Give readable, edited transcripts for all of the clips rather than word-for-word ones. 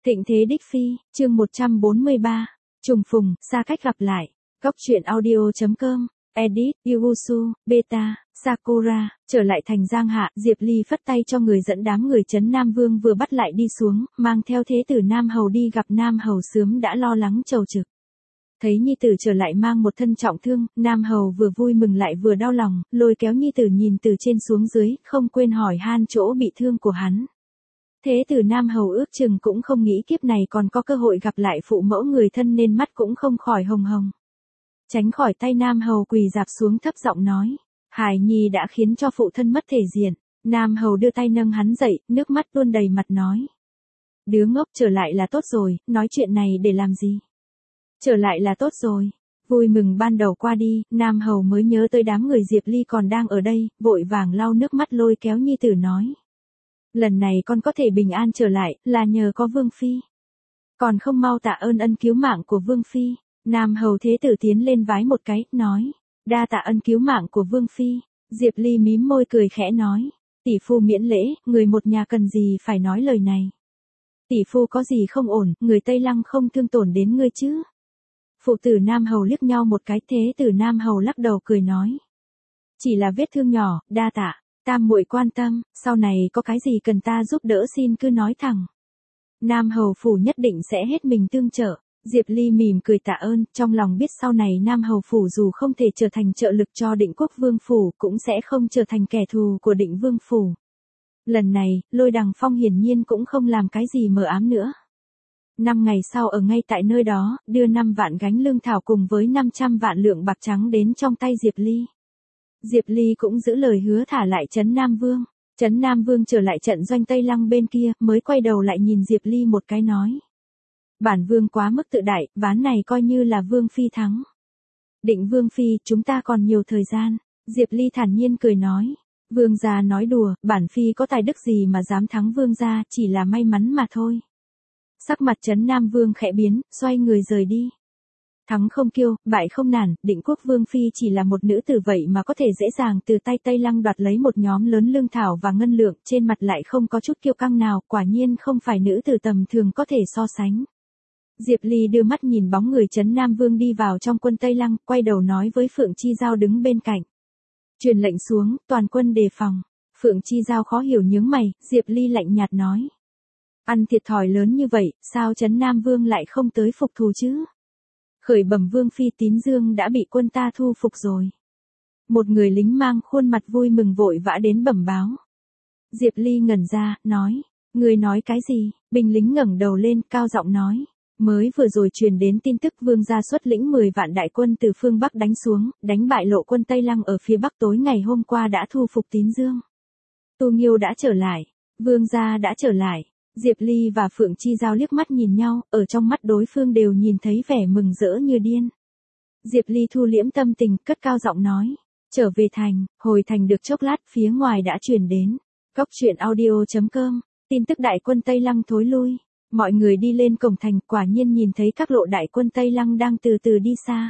Thịnh thế đích phi, chương 143. Trùng phùng, xa cách gặp lại. Góc truyện audio.com, edit, Yugusu, Beta, Sakura, trở lại thành Giang Hạ, Diệp Ly phất tay cho người dẫn đám người trấn Nam Vương vừa bắt lại đi xuống, mang theo thế tử Nam Hầu đi gặp Nam Hầu sớm đã lo lắng chầu trực. Thấy nhi tử trở lại mang một thân trọng thương, Nam Hầu vừa vui mừng lại vừa đau lòng, lôi kéo nhi tử nhìn từ trên xuống dưới, không quên hỏi han chỗ bị thương của hắn. Thế tử Nam Hầu ước chừng cũng không nghĩ kiếp này còn có cơ hội gặp lại phụ mẫu người thân nên mắt cũng không khỏi hồng hồng. Tránh khỏi tay Nam Hầu quỳ dạp xuống thấp giọng nói, hài nhi đã khiến cho phụ thân mất thể diện. Nam Hầu đưa tay nâng hắn dậy, nước mắt tuôn đầy mặt nói. Đứa ngốc trở lại là tốt rồi, nói chuyện này để làm gì? Trở lại là tốt rồi. Vui mừng ban đầu qua đi, Nam Hầu mới nhớ tới đám người Diệp Ly còn đang ở đây, vội vàng lau nước mắt lôi kéo nhi tử nói. Lần này con có thể bình an trở lại, là nhờ có Vương Phi. Còn không mau tạ ơn ân cứu mạng của Vương Phi. Nam Hầu thế tử tiến lên vái một cái, nói. Đa tạ ân cứu mạng của Vương Phi. Diệp Ly mím môi cười khẽ nói. Tỷ phu miễn lễ, người một nhà cần gì phải nói lời này. Tỷ phu có gì không ổn, người Tây Lăng không thương tổn đến ngươi chứ. Phụ tử Nam Hầu liếc nhau một cái, thế tử Nam Hầu lắc đầu cười nói. Chỉ là vết thương nhỏ, đa tạ. Tam muội quan tâm, sau này có cái gì cần ta giúp đỡ xin cứ nói thẳng. Nam Hầu phủ nhất định sẽ hết mình tương trợ. Diệp Ly mỉm cười tạ ơn, trong lòng biết sau này Nam Hầu phủ dù không thể trở thành trợ lực cho Định Quốc Vương phủ, cũng sẽ không trở thành kẻ thù của Định Vương phủ. Lần này, Lôi Đằng Phong hiển nhiên cũng không làm cái gì mờ ám nữa. 5 ngày sau ở ngay tại nơi đó, đưa 5 vạn gánh lương thảo cùng với 500 vạn lượng bạc trắng đến trong tay Diệp Ly. Diệp Ly cũng giữ lời hứa thả lại trấn Nam Vương. Trấn Nam Vương trở lại trận doanh Tây Lăng bên kia, mới quay đầu lại nhìn Diệp Ly một cái nói. Bản Vương quá mức tự đại, ván này coi như là Vương Phi thắng. Định Vương Phi, chúng ta còn nhiều thời gian. Diệp Ly thản nhiên cười nói. Vương gia nói đùa, bản Phi có tài đức gì mà dám thắng Vương gia, chỉ là may mắn mà thôi. Sắc mặt trấn Nam Vương khẽ biến, xoay người rời đi. Thắng không kiêu, bại không nản, Định Quốc Vương Phi chỉ là một nữ tử vậy mà có thể dễ dàng từ tay Tây Lăng đoạt lấy một nhóm lớn lương thảo và ngân lượng, trên mặt lại không có chút kiêu căng nào, quả nhiên không phải nữ tử tầm thường có thể so sánh. Diệp Ly đưa mắt nhìn bóng người trấn Nam Vương đi vào trong quân Tây Lăng, quay đầu nói với Phượng Chi Giao đứng bên cạnh. Truyền lệnh xuống, toàn quân đề phòng. Phượng Chi Giao khó hiểu nhướng mày, Diệp Ly lạnh nhạt nói. Ăn thiệt thòi lớn như vậy, sao trấn Nam Vương lại không tới phục thù chứ? Khởi bẩm Vương Phi, Tín Dương đã bị quân ta thu phục rồi. Một người lính mang khuôn mặt vui mừng vội vã đến bẩm báo. Diệp Ly ngẩn ra, nói. Người nói cái gì? Binh lính ngẩng đầu lên, cao giọng nói. Mới vừa rồi truyền đến tin tức Vương gia xuất lĩnh 10 vạn đại quân từ phương Bắc đánh xuống, đánh bại lộ quân Tây Lăng ở phía Bắc tối ngày hôm qua đã thu phục Tín Dương. Tu Nghiêu đã trở lại. Vương gia đã trở lại. Diệp Ly và Phượng Chi Giao liếc mắt nhìn nhau, ở trong mắt đối phương đều nhìn thấy vẻ mừng rỡ như điên. Diệp Ly thu liễm tâm tình, cất cao giọng nói. Trở về thành, hồi thành được chốc lát, phía ngoài đã truyền đến. Góc truyện audio.com, tin tức đại quân Tây Lăng thối lui. Mọi người đi lên cổng thành, quả nhiên nhìn thấy các lộ đại quân Tây Lăng đang từ từ đi xa.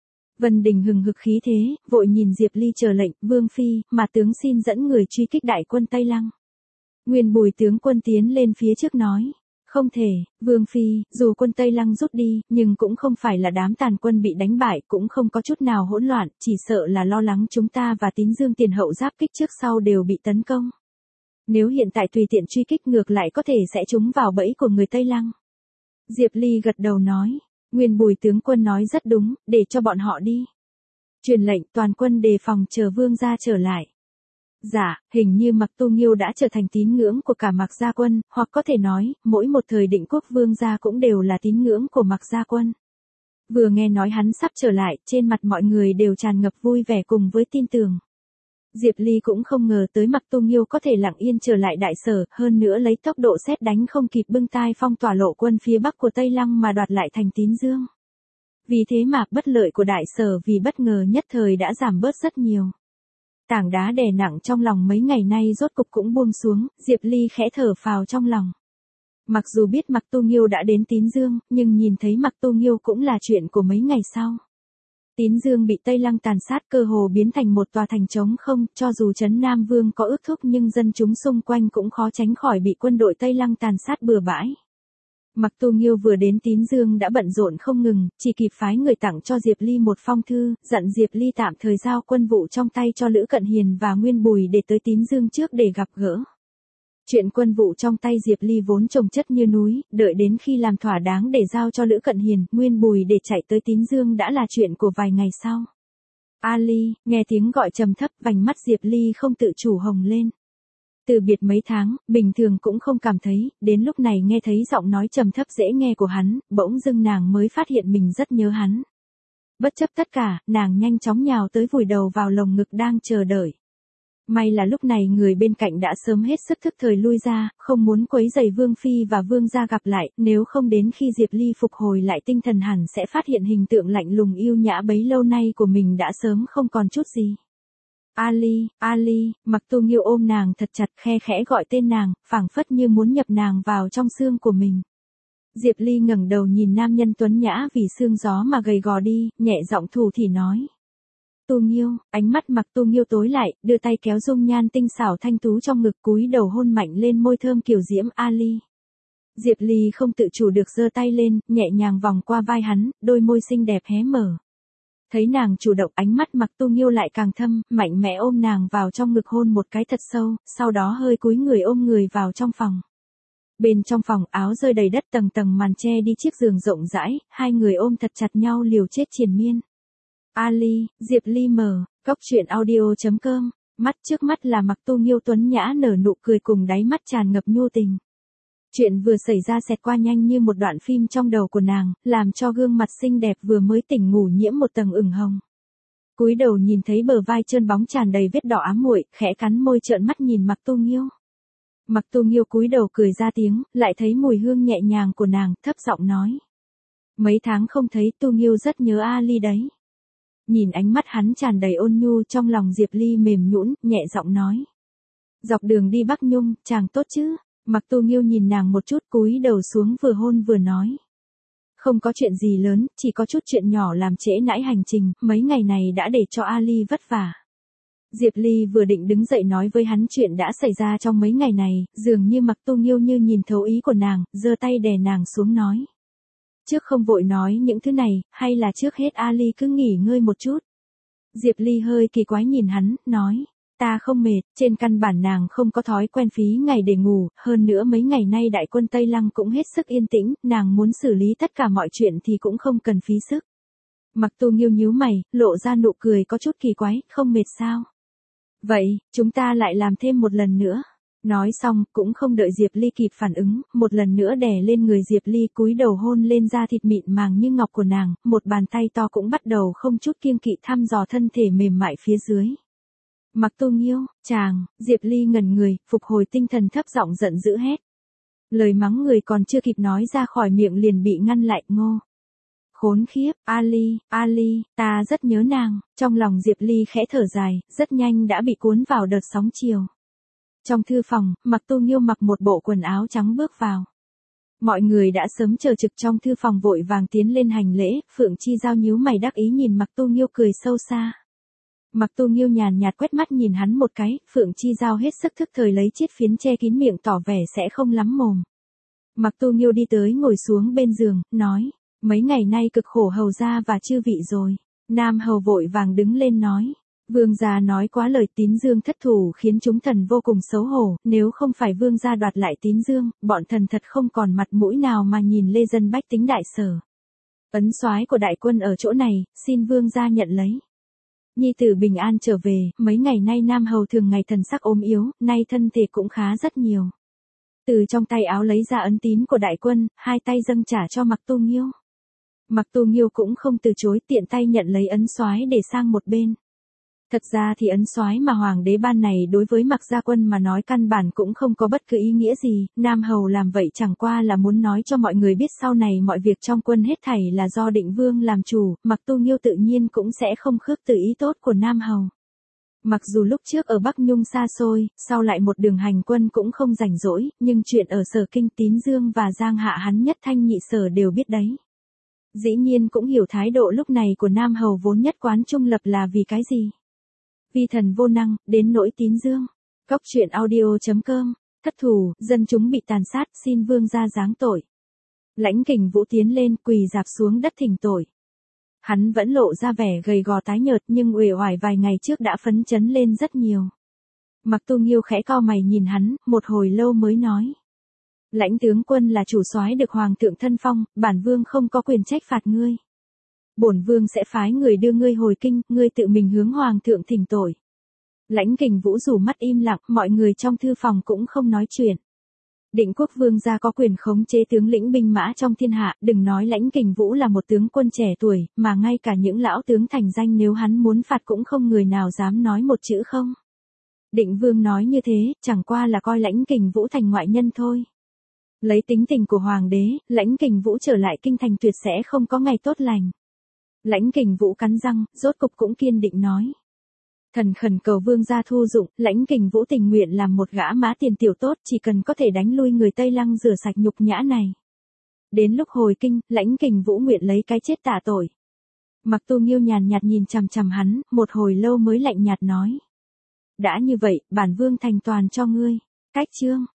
Vân Đình hừng hực khí thế, vội nhìn Diệp Ly chờ lệnh, Vương Phi, mà tướng xin dẫn người truy kích đại quân Tây Lăng. Nguyên Bùi tướng quân tiến lên phía trước nói. Không thể, Vương Phi, dù quân Tây Lăng rút đi, nhưng cũng không phải là đám tàn quân bị đánh bại, cũng không có chút nào hỗn loạn, chỉ sợ là lo lắng chúng ta và Tín Dương tiền hậu giáp kích trước sau đều bị tấn công. Nếu hiện tại tùy tiện truy kích ngược lại có thể sẽ trúng vào bẫy của người Tây Lăng. Diệp Ly gật đầu nói. Nguyên Bùi tướng quân nói rất đúng, để cho bọn họ đi. Truyền lệnh toàn quân đề phòng chờ Vương gia trở lại. Dạ, hình như Mạc Tu Nghiêu đã trở thành tín ngưỡng của cả Mạc gia quân, hoặc có thể nói, mỗi một thời Định Quốc Vương gia cũng đều là tín ngưỡng của Mạc gia quân. Vừa nghe nói hắn sắp trở lại, trên mặt mọi người đều tràn ngập vui vẻ cùng với tin tưởng. Diệp Ly cũng không ngờ tới Mạc Tu Nghiêu có thể lặng yên trở lại đại sở, hơn nữa lấy tốc độ sét đánh không kịp bưng tai phong tỏa lộ quân phía bắc của Tây Lăng mà đoạt lại thành Tín Dương. Vì thế mà bất lợi của đại sở vì bất ngờ nhất thời đã giảm bớt rất nhiều. Tảng đá đè nặng trong lòng mấy ngày nay rốt cục cũng buông xuống, Diệp Ly khẽ thở phào trong lòng. Mặc dù biết Mạc Tu Nghiêu đã đến Tín Dương, nhưng nhìn thấy Mạc Tu Nghiêu cũng là chuyện của mấy ngày sau. Tín Dương bị Tây Lăng tàn sát cơ hồ biến thành một tòa thành trống không, cho dù trấn Nam Vương có ước thúc nhưng dân chúng xung quanh cũng khó tránh khỏi bị quân đội Tây Lăng tàn sát bừa bãi. Mặc Tu Nghiêu vừa đến Tín Dương đã bận rộn không ngừng, chỉ kịp phái người tặng cho Diệp Ly một phong thư, dặn Diệp Ly tạm thời giao quân vụ trong tay cho Lữ Cận Hiền và Nguyên Bùi để tới Tín Dương trước để gặp gỡ. Chuyện quân vụ trong tay Diệp Ly vốn chồng chất như núi, đợi đến khi làm thỏa đáng để giao cho Lữ Cận Hiền, Nguyên Bùi để chạy tới Tín Dương đã là chuyện của vài ngày sau. Ali, nghe tiếng gọi trầm thấp, vành mắt Diệp Ly không tự chủ hồng lên. Từ biệt mấy tháng, bình thường cũng không cảm thấy, đến lúc này nghe thấy giọng nói trầm thấp dễ nghe của hắn, bỗng dưng nàng mới phát hiện mình rất nhớ hắn. Bất chấp tất cả, nàng nhanh chóng nhào tới vùi đầu vào lồng ngực đang chờ đợi. May là lúc này người bên cạnh đã sớm hết sức thức thời lui ra, không muốn quấy rầy Vương Phi và Vương gia gặp lại, nếu không đến khi Diệp Ly phục hồi lại tinh thần hẳn sẽ phát hiện hình tượng lạnh lùng yêu nhã bấy lâu nay của mình đã sớm không còn chút gì. Ali, Ali, Mặc Tu Nghiêu ôm nàng thật chặt, khe khẽ gọi tên nàng, phảng phất như muốn nhập nàng vào trong xương của mình. Diệp Ly ngẩng đầu nhìn nam nhân tuấn nhã vì sương gió mà gầy gò đi, nhẹ giọng thủ thỉ nói. Tu Nghiêu, ánh mắt Mặc Tu Nghiêu tối lại, đưa tay kéo dung nhan tinh xảo thanh tú trong ngực, cúi đầu hôn mạnh lên môi thơm kiều diễm Ali. Diệp Ly không tự chủ được giơ tay lên, nhẹ nhàng vòng qua vai hắn, đôi môi xinh đẹp hé mở. Thấy nàng chủ động, ánh mắt Mặc Tu Nghiêu lại càng thâm, mạnh mẽ ôm nàng vào trong ngực hôn một cái thật sâu, sau đó hơi cúi người ôm người vào trong phòng. Bên trong phòng, áo rơi đầy đất, tầng tầng màn che đi chiếc giường rộng rãi, hai người ôm thật chặt nhau liều chết triền miên. Ali, Diệp Ly mở, cóc truyện audio.com, mắt trước mắt là Mặc Tu Nghiêu tuấn nhã nở nụ cười cùng đáy mắt tràn ngập nhu tình. Chuyện vừa xảy ra xẹt qua nhanh như một đoạn phim trong đầu của nàng, làm cho gương mặt xinh đẹp vừa mới tỉnh ngủ nhiễm một tầng ửng hồng. Cúi đầu nhìn thấy bờ vai trơn bóng tràn đầy vết đỏ ám muội, khẽ cắn môi trợn mắt nhìn Mặc Tu Nghiêu. Mặc Tu Nghiêu cúi đầu cười ra tiếng, lại thấy mùi hương nhẹ nhàng của nàng, thấp giọng nói. Mấy tháng không thấy, Tu Nghiêu rất nhớ Ali đấy. Nhìn ánh mắt hắn tràn đầy ôn nhu, trong lòng Diệp Ly mềm nhũn, nhẹ giọng nói. Dọc đường đi Bắc Nhung, chàng tốt chứ? Mặc Tu Nghiêu nhìn nàng một chút, cúi đầu xuống vừa hôn vừa nói. Không có chuyện gì lớn, chỉ có chút chuyện nhỏ làm trễ nải hành trình, mấy ngày này đã để cho Ali vất vả. Diệp Ly vừa định đứng dậy nói với hắn chuyện đã xảy ra trong mấy ngày này, dường như Mặc Tu Nghiêu như nhìn thấu ý của nàng, giơ tay đè nàng xuống nói. Trước không vội nói những thứ này, hay là trước hết Ali cứ nghỉ ngơi một chút. Diệp Ly hơi kỳ quái nhìn hắn, nói. Ta không mệt, trên căn bản nàng không có thói quen phí ngày để ngủ, hơn nữa mấy ngày nay đại quân Tây Lăng cũng hết sức yên tĩnh, nàng muốn xử lý tất cả mọi chuyện thì cũng không cần phí sức. Mặc Tu Nghiêu nhíu mày, lộ ra nụ cười có chút kỳ quái, không mệt sao? Vậy, chúng ta lại làm thêm một lần nữa. Nói xong, cũng không đợi Diệp Ly kịp phản ứng, một lần nữa đè lên người Diệp Ly, cúi đầu hôn lên da thịt mịn màng như ngọc của nàng, một bàn tay to cũng bắt đầu không chút kiêng kỵ thăm dò thân thể mềm mại phía dưới. Mặc Tu Nghiêu, chàng, Diệp Ly ngẩn người, phục hồi tinh thần thấp giọng giận dữ hét. Lời mắng người còn chưa kịp nói ra khỏi miệng liền bị ngăn lại, ngô. Khốn khiếp, Ali, Ali, ta rất nhớ nàng, trong lòng Diệp Ly khẽ thở dài, rất nhanh đã bị cuốn vào đợt sóng chiều. Trong thư phòng, Mặc Tu Nghiêu mặc một bộ quần áo trắng bước vào. Mọi người đã sớm chờ trực trong thư phòng vội vàng tiến lên hành lễ, Phượng Chi Giao nhíu mày đắc ý nhìn Mặc Tu Nghiêu cười sâu xa. Mặc Tu Nghiêu nhàn nhạt quét mắt nhìn hắn một cái, Phượng Chi Giao hết sức thức thời lấy chiếc phiến che kín miệng tỏ vẻ sẽ không lắm mồm. Mặc Tu Nghiêu đi tới ngồi xuống bên giường, nói, mấy ngày nay cực khổ hầu gia và chư vị rồi. Nam hầu vội vàng đứng lên nói, vương gia nói quá lời, Tín Dương thất thủ khiến chúng thần vô cùng xấu hổ, nếu không phải vương gia đoạt lại Tín Dương, bọn thần thật không còn mặt mũi nào mà nhìn lê dân bách tính đại sở. Ấn soái của đại quân ở chỗ này, xin vương gia nhận lấy. Nhi tử bình an trở về, mấy ngày nay Nam hầu thường ngày thần sắc ốm yếu, nay thân thể cũng khá rất nhiều. Từ trong tay áo lấy ra ấn tín của đại quân, hai tay dâng trả cho Mặc Tu Nghiêu. Mặc Tu Nghiêu cũng không từ chối, tiện tay nhận lấy ấn soái để sang một bên. Thật ra thì ấn soái mà hoàng đế ban này đối với Mặc gia quân mà nói căn bản cũng không có bất cứ ý nghĩa gì, Nam hầu làm vậy chẳng qua là muốn nói cho mọi người biết sau này mọi việc trong quân hết thảy là do Định Vương làm chủ, Mặc Tu Nghiêu tự nhiên cũng sẽ không khước từ ý tốt của Nam hầu. Mặc dù lúc trước ở Bắc Nhung xa xôi, sau lại một đường hành quân cũng không rảnh rỗi, nhưng chuyện ở sở kinh Tín Dương và Giang Hạ hắn nhất thanh nhị sở đều biết đấy. Dĩ nhiên cũng hiểu thái độ lúc này của Nam hầu vốn nhất quán trung lập là vì cái gì. Vi thần vô năng, đến nỗi Tín Dương. Cóc truyện audio.com, thất thủ, dân chúng bị tàn sát, xin vương gia giáng tội. Lãnh Kình Vũ tiến lên quỳ rạp xuống đất thỉnh tội. Hắn vẫn lộ ra vẻ gầy gò tái nhợt nhưng uể oải vài ngày trước đã phấn chấn lên rất nhiều. Mặc Tu Nghiêu khẽ cau mày nhìn hắn, một hồi lâu mới nói. Lãnh tướng quân là chủ soái được hoàng thượng thân phong, bản vương không có quyền trách phạt ngươi. Bổn vương sẽ phái người đưa ngươi hồi kinh, ngươi tự mình hướng hoàng thượng thỉnh tội. Lãnh Kình Vũ rủ mắt im lặng, mọi người trong thư phòng cũng không nói chuyện. Định Quốc vương gia có quyền khống chế tướng lĩnh binh mã trong thiên hạ, đừng nói Lãnh Kình Vũ là một tướng quân trẻ tuổi, mà ngay cả những lão tướng thành danh nếu hắn muốn phạt cũng không người nào dám nói một chữ không. Định vương nói như thế, chẳng qua là coi Lãnh Kình Vũ thành ngoại nhân thôi. Lấy tính tình của hoàng đế, Lãnh Kình Vũ trở lại kinh thành tuyệt sẽ không có ngày tốt lành. Lãnh Kình Vũ cắn răng, rốt cục cũng kiên định nói. Thần khẩn cầu vương gia thu dụng, Lãnh Kình Vũ tình nguyện làm một gã mã tiền tiểu tốt, chỉ cần có thể đánh lui người Tây Lăng rửa sạch nhục nhã này. Đến lúc hồi kinh, Lãnh Kình Vũ nguyện lấy cái chết tạ tội. Mặc Tu Nghiêu nhàn nhạt nhìn chằm chằm hắn, một hồi lâu mới lạnh nhạt nói. Đã như vậy, bản vương thành toàn cho ngươi. Cách chương.